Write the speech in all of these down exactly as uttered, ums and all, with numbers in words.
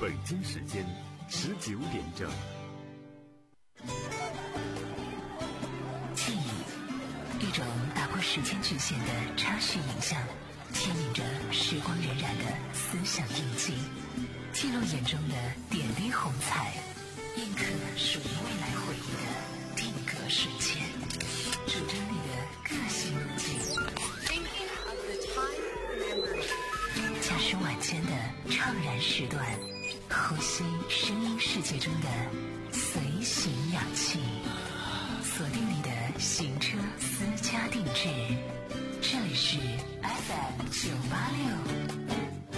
北京时间十九点整。 记忆，一种打破时间局限的插叙影像，牵引着时光荏苒的思想印记，记录眼中的点滴红彩，印刻属于未来回忆的定格瞬间，主张你的个性路径。驾驶晚间的怅然时段，呼吸声音世界中的随行氧气，锁定你的行车私家定制，这里是 F M 九八六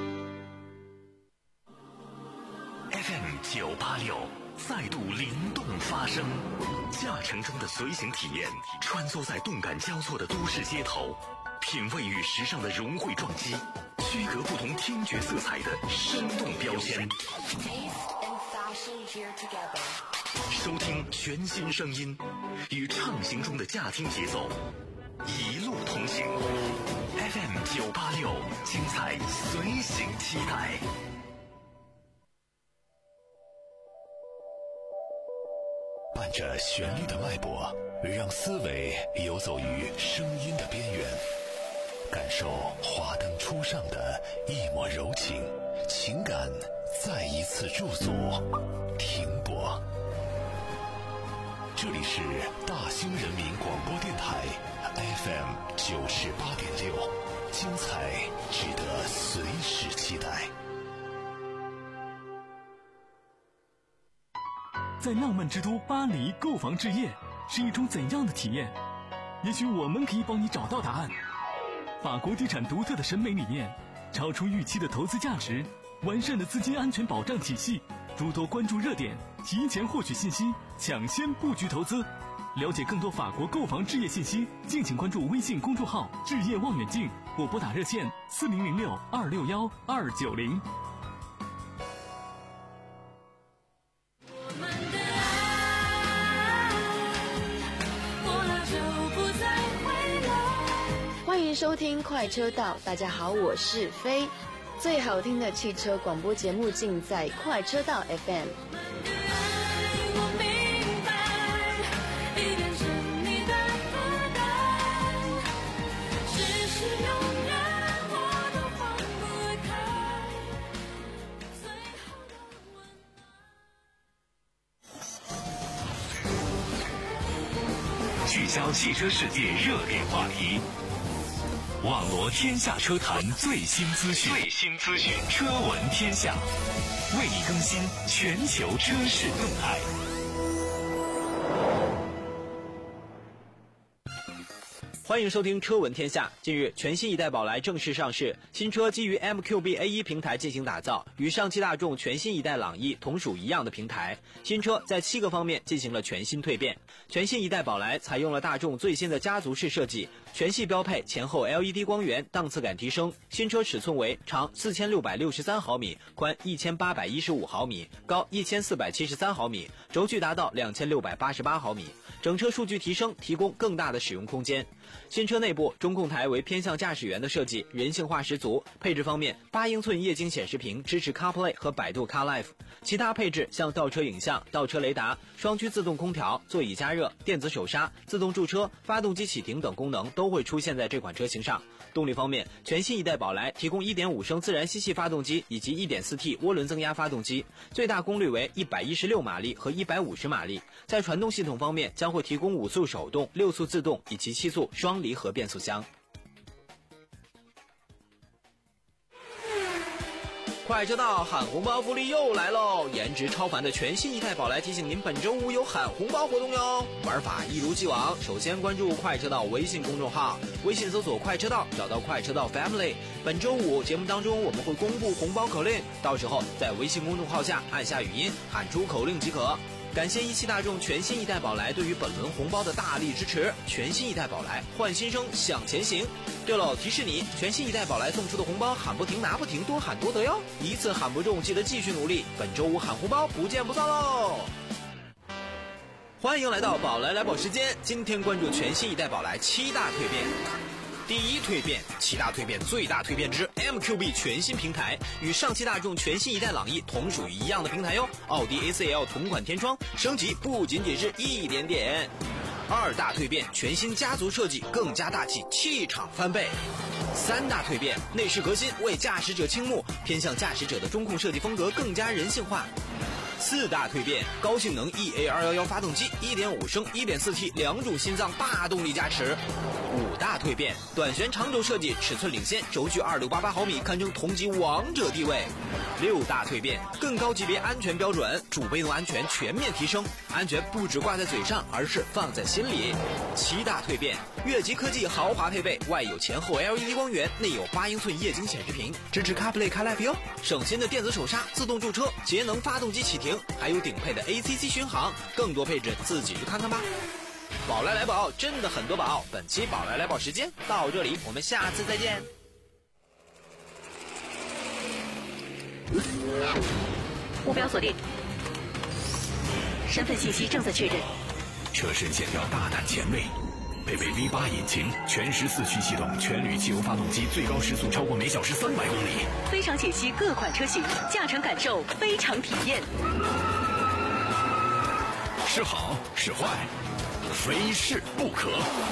F M 九八六再度灵动发声，驾乘中的随行体验，穿梭在动感交错的都市街头，品味与时尚的融汇撞击，区隔不同听觉色彩的生动标签，收听全新声音，与畅行中的驾听节奏一路同行。 F M 九八六，精彩随行期待。伴着旋律的脉搏，让思维游走于声音的边缘，感受华灯初上的一抹柔情，情感再一次驻足停泊。这里是大兴人民广播电台 F M 九十八点六，精彩值得随时期待。 在浪漫之都巴黎购房置业是一种怎样的体验？也许我们可以帮你找到答案。法国地产独特的审美理念，超出预期的投资价值，完善的资金安全保障体系，诸多关注热点，提前获取信息，抢先布局投资。了解更多法国购房置业信息，敬请关注微信公众号置业望远镜，或拨打热线四零零六二六幺二九零。 欢迎收听快车道，大家好，我是飞。最好听的汽车广播节目尽在快车道 F M。 聚焦汽车世界热点话题，网罗天下车坛最新资讯，最新资讯，车闻天下，为你更新全球车市动态。 欢迎收听车闻天下。近日，全新一代宝来正式上市，新车基于 M Q B A 一 平台进行打造，与上汽大众全新一代朗逸同属一样的平台。新车在七个方面进行了全新蜕变。全新一代宝来采用了大众最新的家族式设计，全系标配前后 L E D 光源，档次感提升。新车尺寸为长四千六百六十三毫米，宽一千八百一十五毫米，高一千四百七十三毫米，轴距达到两千六百八十八毫米。整车数据提升，提供更大的使用空间。新车内部中控台为偏向驾驶员的设计，人性化十足。配置方面，八英寸液晶显示屏支持 CarPlay 和百度 CarLife。其他配置像倒车影像、倒车雷达、双区自动空调、座椅加热、电子手刹、自动驻车、发动机启停等功能都会出现在这款车型上。动力方面，全新一代宝来提供 一点五 升自然吸气发动机以及 一点四 T 涡轮增压发动机，最大功率为一百一十六马力和一百五十马力。在传动系统方面，将会提供五速手动、六速自动以及七速双离合变速箱。快车道喊红包福利又来喽！颜值超凡的全新一代宝来提醒您，本周五有喊红包活动哟。玩法一如既往，首先关注快车道微信公众号，微信搜索快车道，找到快车道 Family。本周五节目当中我们会公布红包口令，到时候在微信公众号下按下语音喊出口令即可。感谢一汽大众全新一代宝来对于本轮红包的大力支持，全新一代宝来换新生向前行。对了，提示你，全新一代宝来送出的红包喊不停拿不停，多喊多得哟，一次喊不中记得继续努力，本周五喊红包不见不散喽。欢迎来到宝来来宝时间，今天关注全新一代宝来七大蜕变。 第一蜕变，七大蜕变最大蜕变之 M Q B 全新平台，与上汽大众全新一代朗逸同属于一样的平台哟。奥迪 A四 L 同款天窗，升级不仅仅是一点点。二大蜕变，全新家族设计更加大气，气场翻倍。三大蜕变，内饰革新，为驾驶者倾慕，偏向驾驶者的中控设计风格更加人性化。四大蜕变，高性能 E A 二一一 发动机 一点五 升 一点四 T 两种心脏大动力加持。五大蜕变，短悬长轴设计，尺寸领先，轴距二六八八毫米，堪称同级王者地位。六大蜕变，更高级别安全标准，主被动安全全面提升，安全不只挂在嘴上，而是放在心里。七大蜕变，越级科技豪华配备，外有前后 L E D 光源，内有八英寸液晶显示屏，支持 CarPlay CarLife 哟，省心的电子手刹，自动驻车，节能发动机启停，还有顶配的 A C C 巡航，更多配置自己去看看吧。宝来来宝，真的很多宝。本期宝来来宝时间到这里，我们下次再见。 目标锁定，身份信息正在确认。 车身线条大胆前卫，配备 V 八 引擎，全时四驱系统，全铝汽油发动机，最高时速超过每小时三百公里。 非常解析各款车型，驾乘感受非常体验。 是好是坏，非试不可。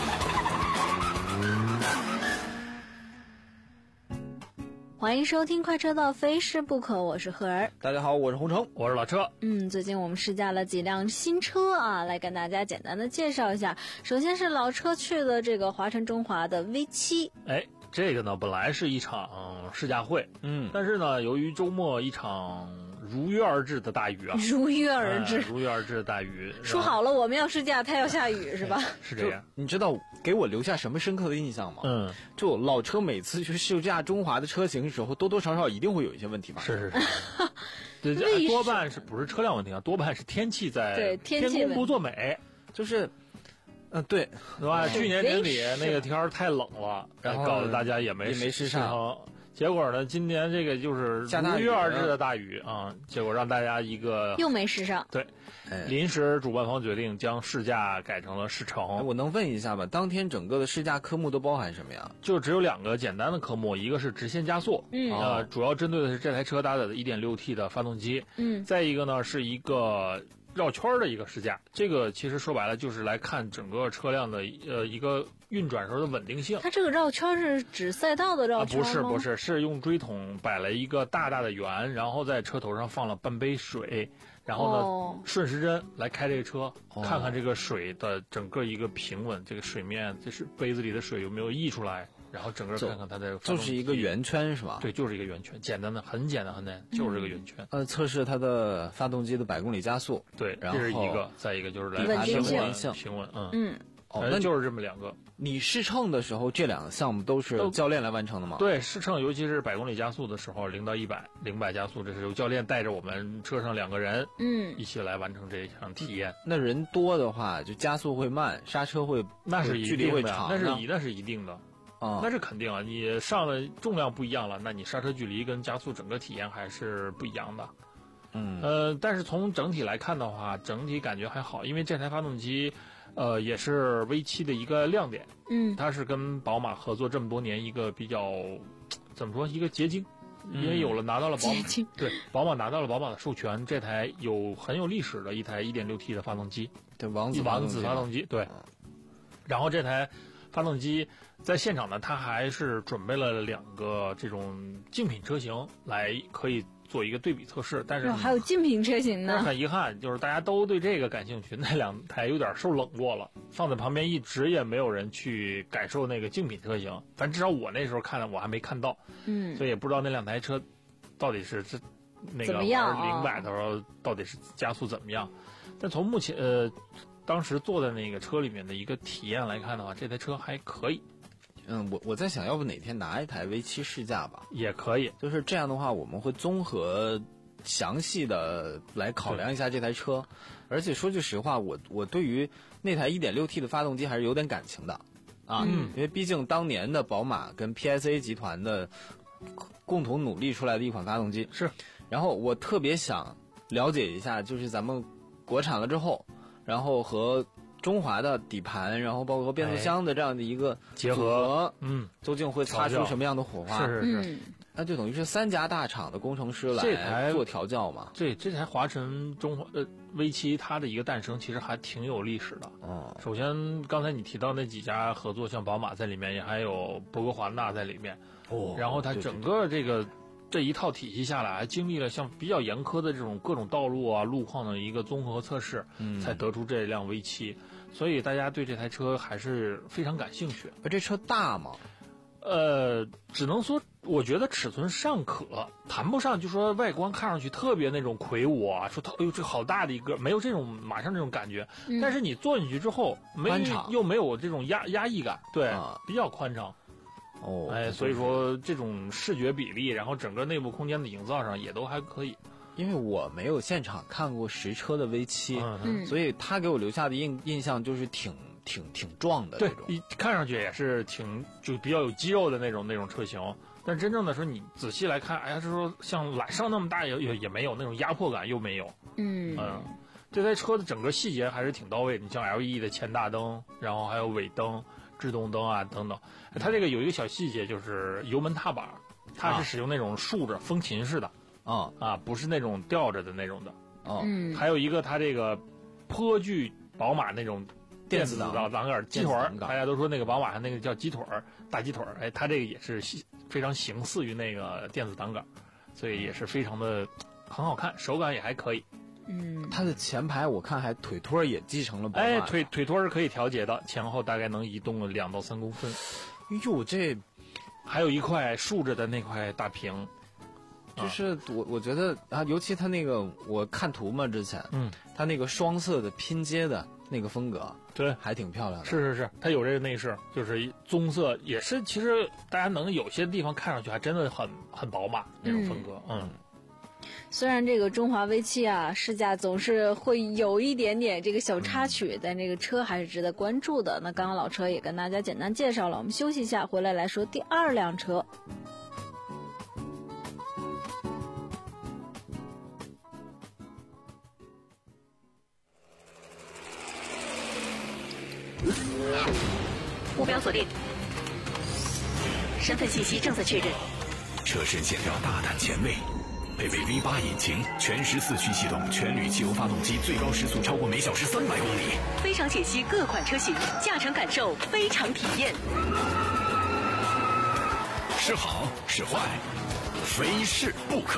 欢迎收听快车道非试不可，我是赫儿。 大家好，我是洪城， 我是老车。 嗯，最近我们试驾了几辆新车啊，来跟大家简单的介绍一下。首先是老车去的这个华晨中华的 V 七。 哎，这个呢本来是一场试驾会，嗯，但是呢由于周末一场如约而至的大雨啊， 如约而至， 哎、如约而至的大雨。 说好了我们要试驾，它要下雨是吧？ 是这样。 你知道给我留下什么深刻的印象吗？嗯，就老车每次去试驾中华的车型的时候，多多少少一定会有一些问题吧？ 是是是。对，这多半是不是车辆问题啊？多半是天气在对天气天公不作美， 就是。嗯，对， 对吧？去年年底那个天儿太冷了，然后搞得大家也没也没试上。 结果呢，今年这个就是如约而至的大雨啊，结果让大家一个又没试上。 对，临时主办方决定将试驾改成了试乘。 我能问一下吗？当天整个的试驾科目都包含什么呀？ 就只有两个简单的科目，一个是直线加速，嗯，呃，主要针对的是这台车搭载的 一点六 T 的发动机，嗯，再一个呢是一个绕圈的一个试驾，这个其实说白了就是来看整个车辆的呃一个运转时候的稳定性。 它这个绕圈是指赛道的绕圈吗？ 啊、不是不是，是用锥筒摆了一个大大的圆，然后在车头上放了半杯水，然后呢、哦、顺时针来开这个车，哦、看看这个水的整个一个平稳，这个水面这是杯子里的水有没有溢出来。然后整个看看它的就是一个圆圈是吧？ 对，就是一个圆圈，简单的，很简单，很简单，就是这个圆圈。 嗯、呃，测试它的发动机的百公里加速， 对， 然后这是一个，再一个就是来稳定性、 平稳，嗯嗯， 哦，那就是这么两个。 你试乘的时候，这两个项目都是教练来完成的吗？ 对，试乘尤其是百公里加速的时候，零到一百，零百加速，这是由教练带着我们车上两个人，嗯，一起来完成这一项体验。 那人多的话，就加速会慢，刹车会那是距离会长， 那是一那是一定的。啊、那是肯定啊！你上的重量不一样了，那你刹车距离跟加速整个体验还是不一样的。嗯，呃，但是从整体来看的话，整体感觉还好，因为这台发动机，呃，也是 V 七的一个亮点。嗯，它是跟宝马合作这么多年一个比较，怎么说一个结晶，因为有了拿到了宝马，对，宝马拿到了宝马的授权，这台有很有历史的一台 一点六 T 的发动机， 对，王子王子发动机，对。然后这台发动机在现场呢，它还是准备了两个这种竞品车型来可以做一个对比测试，但是还有竞品车型呢。 很遗憾，就是大家都对这个感兴趣，那两台有点受冷落了，放在旁边一直也没有人去感受那个竞品车型。反正至少我那时候看了，我还没看到，嗯，所以也不知道那两台车到底是这那个零百的时候到底是加速怎么样。但从目前呃当时坐在那个车里面的一个体验来看的话，这台车还可以。 嗯，我我在想要不哪天拿一台 V 七试驾吧， 也可以。 就是这样的话，我们会综合详细的来考量一下这台车。而且说句实话，我我对于那台 一点六 T 的发动机还是有点感情的啊，嗯、因为毕竟当年的宝马跟 P S A 集团的共同努力出来的一款发动机是。 然后我特别想了解一下，就是咱们国产了之后，然后和中华的底盘，然后包括变速箱的这样的一个结合，嗯， 究竟会擦出什么样的火花？ 是是是。 嗯那就等于是三家大厂的工程师来做调教嘛？ 对，这台华晨中华呃 V 七它的一个诞生其实还挺有历史的。 哦， 首先刚才你提到那几家合作，像宝马在里面，也还有博格华纳在里面。 哦， 然后它整个这个这一套体系下来，还经历了像比较严苛的这种各种道路啊、路况的一个综合测试， 嗯， 才得出这辆 V 七。所以大家对这台车还是非常感兴趣。 而这车大吗？ 呃，只能说，我觉得尺寸尚可，谈不上就说外观看上去特别那种魁梧啊，说它哎呦这好大的一个，没有这种马上这种感觉。 嗯、 但是你坐进去之后，没又没有这种压压抑感，对， 啊、 比较宽敞。 哦， 哎，所以说这种视觉比例，然后整个内部空间的营造上也都还可以。 因为我没有现场看过实车的 V 七， 嗯， 所以他给我留下的印印象就是挺。挺挺壮的， 对，一看上去也是挺就比较有肌肉的那种那种车型，但真正的说你仔细来看，哎呀，是说像揽胜那么大也也也没有那种压迫感，又没有， 嗯嗯，这台车的整个细节还是挺到位的，你像 L E D 的前大灯，然后还有尾灯、制动灯啊等等，它这个有一个小细节就是油门踏板，它是使用那种竖着风琴式的， 啊啊，不是那种吊着的那种的， 哦， 嗯， 还有一个它这个颇具宝马那种。电子的档杆鸡腿儿，大家都说那个宝马上那个叫鸡腿儿，大鸡腿儿，哎，它这个也是非常形似于那个电子档杆，所以也是非常的很好看，手感也还可以。 嗯， 它的前排我看还腿托也继承了宝马， 哎，腿腿托是可以调节的，前后大概能移动了两到三公分。 哎呦，这还有一块竖着的那块大屏。 就是我我觉得啊，尤其它那个我看图嘛，之前， 嗯， 它那个双色的拼接的那个风格， 对， 还挺漂亮的。 是是是，它有这个内饰，就是棕色，也是其实大家能有些地方看上去还真的很很宝马那种风格，嗯。 嗯虽然这个中华 V 七啊试驾总是会有一点点这个小插曲，但这个车还是值得关注的。那刚刚老车也跟大家简单介绍了，我们休息一下，回来来说第二辆车。 目标锁定，身份信息正在确认。 车身线条大胆前卫，配备 V 八引擎，全时四驱系统，全铝汽油发动机，最高时速超过每小时三百公里。 非常解析各款车型，驾乘感受非常体验。 是好是坏，非试不可。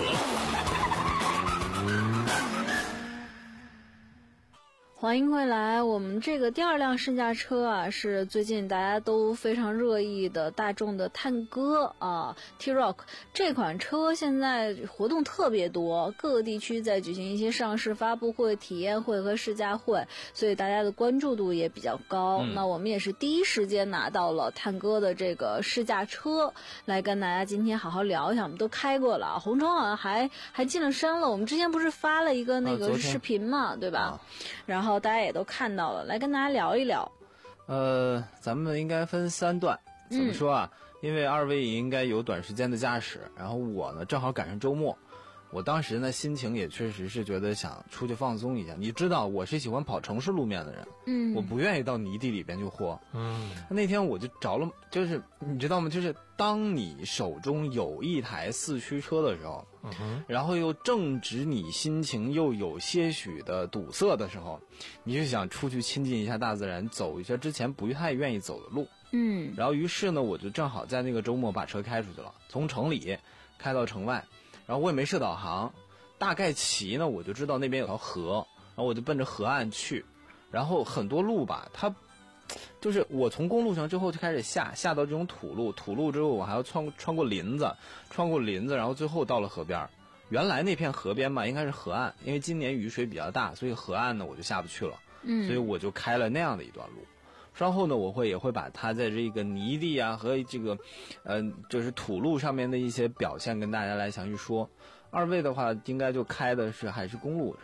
欢迎回来，我们这个第二辆试驾车啊，是最近大家都非常热议的大众的探歌啊 T-Roc 这款车现在活动特别多，各个地区在举行一些上市发布会、体验会和试驾会，所以大家的关注度也比较高。嗯、那我们也是第一时间拿到了探歌的这个试驾车，来跟大家今天好好聊一下。我们都开过了，红虫好像还还进了山了。我们之前不是发了一个那个视频嘛，呃、对吧？啊、然后大家也都看到了，来跟大家聊一聊。 呃，咱们应该分三段，怎么说啊？嗯、因为二位也应该有短时间的驾驶，然后我呢正好赶上周末，我当时呢心情也确实是觉得想出去放松一下。你知道我是喜欢跑城市路面的人， 嗯， 我不愿意到泥地里边去豁， 嗯。 那天我就着了，就是你知道吗？就是当你手中有一台四驱车的时候。 嗯哼， 然后又正值你心情又有些许的堵塞的时候，你就想出去亲近一下大自然，走一下之前不太愿意走的路。 嗯， 然后于是呢，我就正好在那个周末把车开出去了，从城里开到城外，然后我也没设导航，大概骑呢我就知道那边有条河，然后我就奔着河岸去，然后很多路吧，它就是我从公路上之后就开始下，下到这种土路，土路之后我还要穿穿过林子，穿过林子，然后最后到了河边。原来那片河边嘛，应该是河岸，因为今年雨水比较大，所以河岸呢我就下不去了。 嗯， 所以我就开了那样的一段路。稍后呢，我会也会把它在这个泥地啊和这个，呃，就是土路上面的一些表现跟大家来详细说。二位的话，应该就开的是还是公路是吗？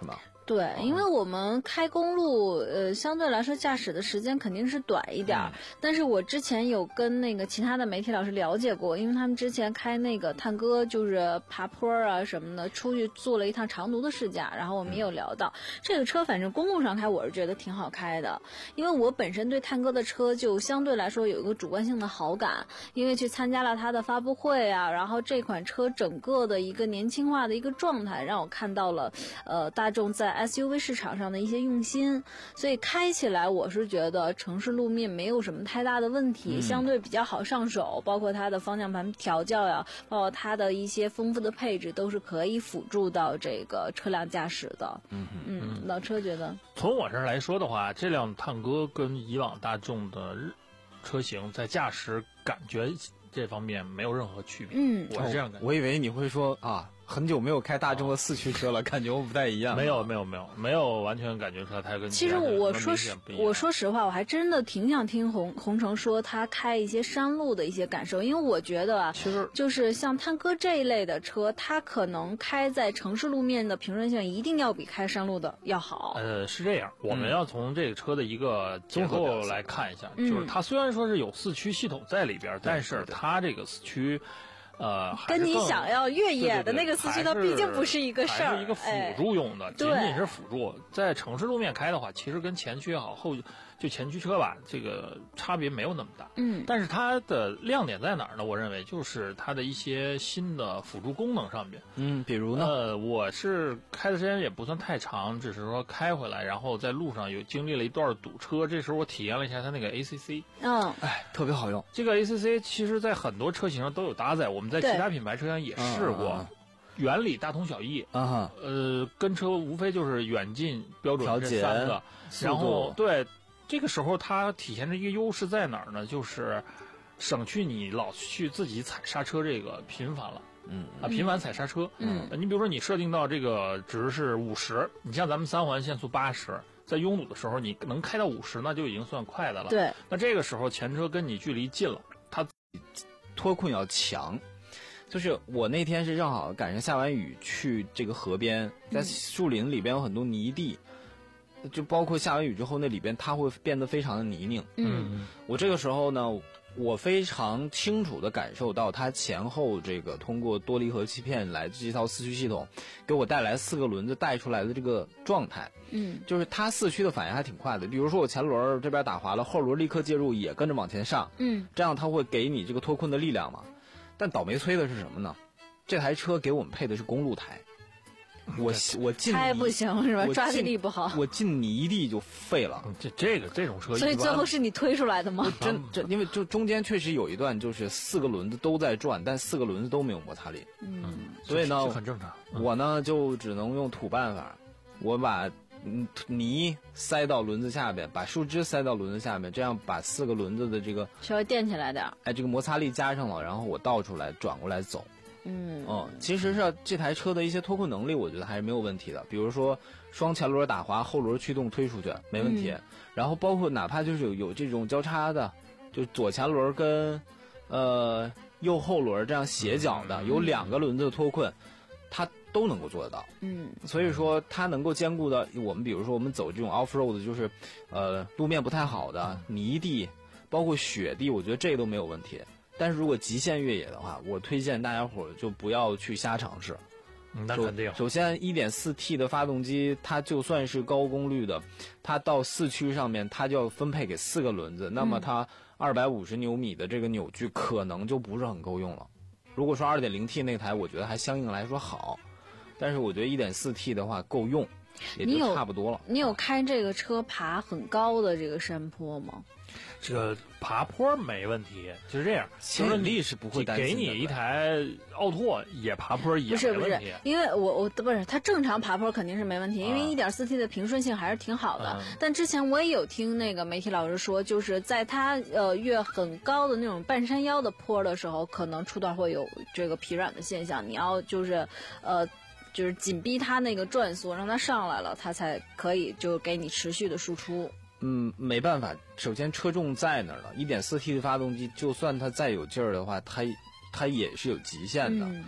对，因为我们开公路，呃，相对来说驾驶的时间肯定是短一点儿。嗯、但是我之前有跟那个其他的媒体老师了解过，因为他们之前开那个探戈就是爬坡啊什么的，出去做了一趟长途的试驾，然后我们也有聊到、嗯、这个车，反正公路上开我是觉得挺好开的，因为我本身对探戈的车就相对来说有一个主观性的好感，因为去参加了它的发布会啊，然后这款车整个的一个年轻化的一个状态，让我看到了呃大众在S U V 市场上的一些用心，所以开起来我是觉得城市路面没有什么太大的问题、嗯、相对比较好上手，包括它的方向盘调教呀，包括它的一些丰富的配置都是可以辅助到这个车辆驾驶的。嗯嗯，老车觉得从我这儿来说的话，这辆探戈跟以往大众的车型在驾驶感觉这方面没有任何区别。嗯，我是这样感觉、 哦、我以为你会说啊很久没有开大众的四驱车了、哦、感觉我不太一样。 没有没有没有没有完全感觉出来它跟其实我说实我说实话，我还真的挺想听洪洪城说他开一些山路的一些感受，因为我觉得啊， 其实就是像探戈这一类的车，它可能开在城市路面的平顺性一定要比开山路的要好。 呃，是这样，我们要从这个车的一个结构来看一下、嗯、就是它虽然说是有四驱系统在里边、嗯、但是它这个四驱呃， 跟你想要越野的那个四驱它毕竟不是一个事儿， 还是一个辅助用的，仅仅是辅助。在城市路面开的话，其实跟前驱也好，后就前驱车吧，这个差别没有那么大。嗯，但是它的亮点在哪儿呢？我认为就是它的一些新的辅助功能上面。 嗯，比如呢？ 呃，我是开的时间也不算太长，只是说开回来，然后在路上有经历了一段堵车，这时候我体验了一下它那个 A C C。 嗯， 哎，特别好用。 这个 A C C 其实在很多车型上都有搭载，我们在其他品牌车型也试过。嗯嗯原理大同小异啊，呃，跟车无非就是远近标准这三个，然后对，这个时候它体现着一个优势在哪儿呢？就是省去你老去自己踩刹车这个频繁了，嗯啊，频繁踩刹车，嗯，你比如说你设定到这个值是五十，你像咱们三环限速八十，在拥堵的时候你能开到五十，那就已经算快的了。 对， 那这个时候前车跟你距离近了，它脱困要强。就是我那天是正好赶上下完雨去这个河边，在树林里边有很多泥地，嗯、就包括下完雨之后那里边它会变得非常的泥泞。嗯，我这个时候呢，我非常清楚地感受到它前后这个通过多离合器片来这套四驱系统给我带来四个轮子带出来的这个状态。嗯，就是它四驱的反应还挺快的，比如说我前轮这边打滑了，后轮立刻介入也跟着往前上。嗯，这样它会给你这个脱困的力量嘛。但倒霉催的是什么呢？这台车给我们配的是公路台，我我进开不行是吧？抓地力不好， 我进泥地就废了。 这这个这种车， 所以最后是你推出来的吗？ 真这因为就中间确实有一段就是四个轮子都在转，但四个轮子都没有摩擦力。嗯，所以呢， 很正常。 嗯、我呢就只能用土办法，我把泥塞到轮子下边，把树枝塞到轮子下面，这样把四个轮子的这个稍微垫起来点， 哎，这个摩擦力加上了，然后我倒出来转过来走。嗯嗯，其实是这台车的一些脱困能力，我觉得还是没有问题的。比如说双前轮打滑，后轮驱动推出去没问题。嗯、然后包括哪怕就是有有这种交叉的，就左前轮跟呃右后轮这样斜角的，嗯、有两个轮子的脱困，它都能够做得到。嗯，所以说它能够兼顾的，我们比如说我们走这种 off road， 就是呃路面不太好的泥地，包括雪地，我觉得这个都没有问题。但是如果极限越野的话，我推荐大家伙就不要去瞎尝试。 嗯，那肯定。 首先 一点四 T 的发动机，它就算是高功率的，它到四驱上面它就要分配给四个轮子，那么它二百五十牛米的这个扭矩可能就不是很够用了。如果说 二点零 T 那台我觉得还相应来说好，但是我觉得 一点四 T 的话够用，也就差不多了。 你有, 你有开这个车爬很高的这个山坡吗？ 这个爬坡没问题，就是这样。 牵引力是不会担心的。 给你一台奥拓也爬坡也没问题。 不是不是，因为我我不是它正常爬坡肯定是没问题，因为 一点四 T 的平顺性还是挺好的。嗯、但之前我也有听那个媒体老师说，就是在它呃越很高的那种半山腰的坡的时候，可能初段会有这个疲软的现象。你要就是呃。就是紧逼它那个转速，让它上来了，它才可以就给你持续的输出。 嗯，没办法，首先车重在那儿了 ，一点四 T 的发动机，就算它再有劲儿的话，它它也是有极限的。嗯、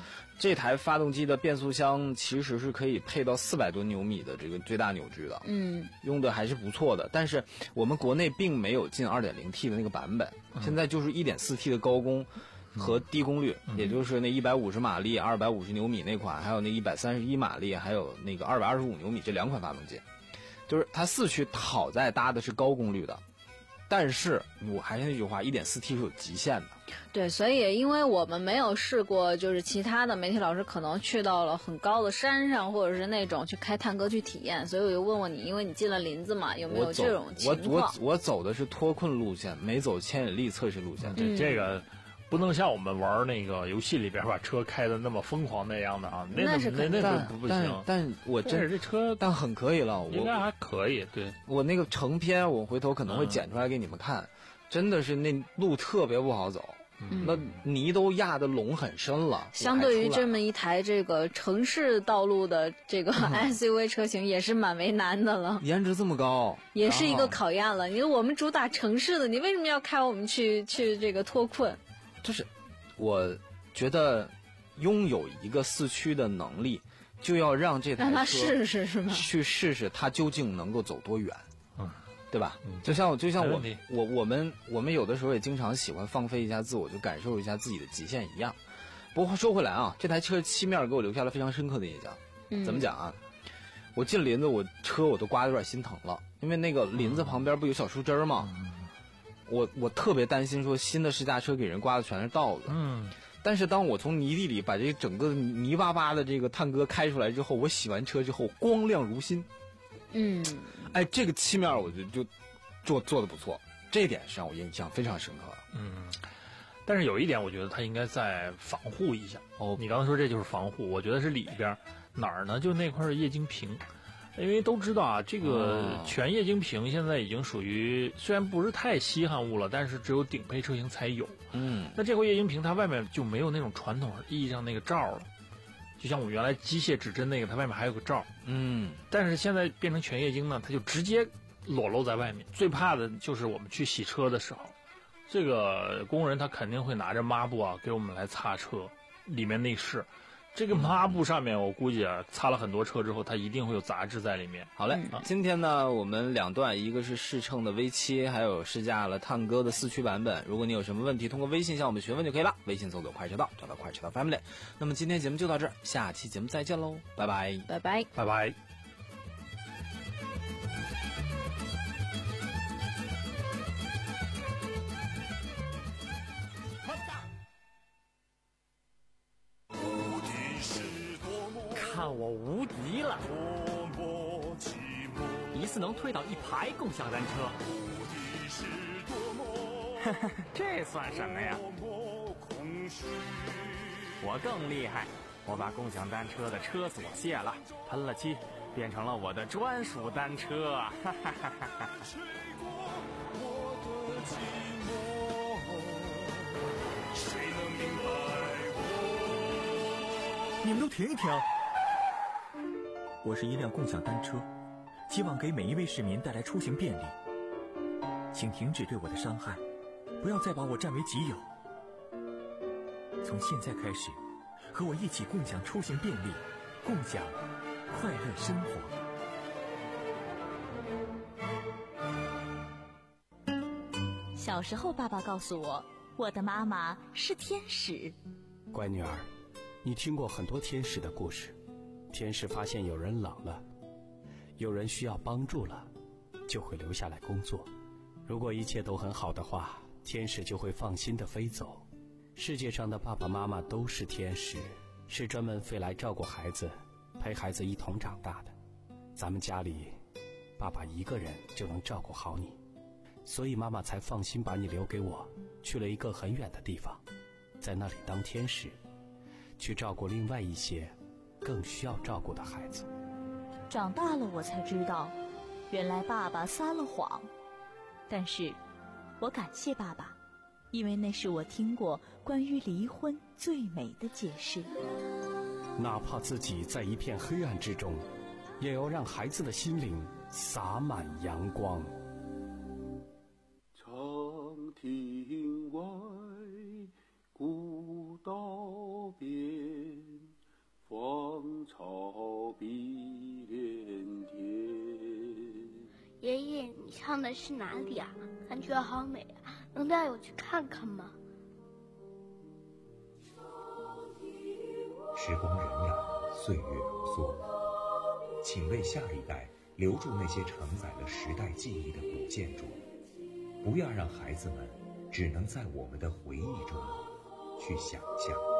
这台发动机的变速箱其实是可以配到四百多牛米的这个最大扭矩的， 嗯， 用的还是不错的。但是我们国内并没有进 二点零 T 的那个版本， 嗯、 现在就是 一点四 T 的高功和低功率， 嗯、 也就是那一百五十马力、二百五十牛米那款，还有那一百三十一马力，还有那个二百二十五牛米这两款发动机，就是它四驱好在搭的是高功率的。但是我还是那句话 ，一点四 T 是有极限的。 对，所以因为我们没有试过，就是其他的媒体老师可能去到了很高的山上，或者是那种去开探戈去体验，所以我就问问你，因为你进了林子嘛，有没有这种情况？ 我我我走的是脱困路线，没走牵引力测试路线。 嗯、这这个不能像我们玩那个游戏里边把车开的那么疯狂那样的啊，那那是那那那不不行。 但, 但我真是这车， 但很可以了， 应该还可以。对， 我那个成片，我回头可能会剪出来给你们看。嗯，真的是那路特别不好走，嗯、那泥都压得拢很深了。 相对于这么一台这个城市道路的这个 S U V 车型，也是蛮为难的了。 颜值这么高， 也是一个考验了。你说我们主打城市的，你为什么要开我们去去这个脱困？ 就是我觉得拥有一个四驱的能力，就要让这台车让他试试是吗？ 去试试它究竟能够走多远。 嗯。 对吧？就像就像我我我们我们有的时候也经常喜欢放飞一下自我，就感受一下自己的极限一样。不过说回来啊，这台车漆面给我留下了非常深刻的印象。 嗯、 怎么讲啊？我进林子，我车我都刮得有点心疼了，因为那个林子旁边不有小树枝吗？嗯、我我特别担心说新的试驾车给人刮的全是道子。 嗯。 但是当我从泥地里把这整个泥巴巴的这个探戈开出来之后，我洗完车之后光亮如新。 嗯。 哎，这个漆面我觉得就做做的不错，这一点是让我印象非常深刻。 嗯，但是有一点，我觉得它应该再防护一下。哦，你刚刚说这就是防护，我觉得是里边哪儿呢？就那块液晶屏，因为都知道啊，这个全液晶屏现在已经属于虽然不是太稀罕物了，但是只有顶配车型才有。 嗯， 那这块液晶屏它外面就没有那种传统意义上那个罩了。就像我们原来机械指针那个，它外面还有个罩， 嗯， 但是现在变成全液晶呢，它就直接裸露在外面。最怕的就是我们去洗车的时候，这个工人他肯定会拿着抹布啊给我们来擦车，里面内饰，这个抹布上面我估计啊擦了很多车之后，它一定会有杂质在里面。 好嘞，嗯、今天呢我们两段，一个是试乘的 V 七，还有试驾了探戈的四驱版本。如果你有什么问题，通过微信向我们询问就可以了。微信搜索快车道，找到快车道 Family。那么今天节目就到这儿，下期节目再见喽，拜拜， 拜拜， 拜拜。 看我无敌了！一次能推倒一排共享单车，这算什么呀？我更厉害，我把共享单车的车锁卸了，喷了漆，变成了我的专属单车。哈哈哈哈！ 你们都停一停！我是一辆共享单车，希望给每一位市民带来出行便利。请停止对我的伤害，不要再把我占为己有。从现在开始，和我一起共享出行便利，共享快乐生活。 小时候，爸爸告诉我，我的妈妈是天使。 乖女儿，你听过很多天使的故事。天使发现有人冷了，有人需要帮助了，就会留下来工作。如果一切都很好的话，天使就会放心地飞走。世界上的爸爸妈妈都是天使，是专门飞来照顾孩子，陪孩子一同长大的。咱们家里，爸爸一个人就能照顾好你，所以妈妈才放心把你留给我，去了一个很远的地方，在那里当天使，去照顾另外一些更需要照顾的孩子。 长大了我才知道，原来爸爸撒了谎，但是我感谢爸爸，因为那是我听过关于离婚最美的解释。 哪怕自己在一片黑暗之中，也要让孩子的心灵洒满阳光。 长亭外，古道边， 像的是哪里啊？感觉好美啊，能带我去看看吗？ 时光荏苒，岁月如梭，请为下一代留住那些承载了时代记忆的古建筑，不要让孩子们只能在我们的回忆中去想象。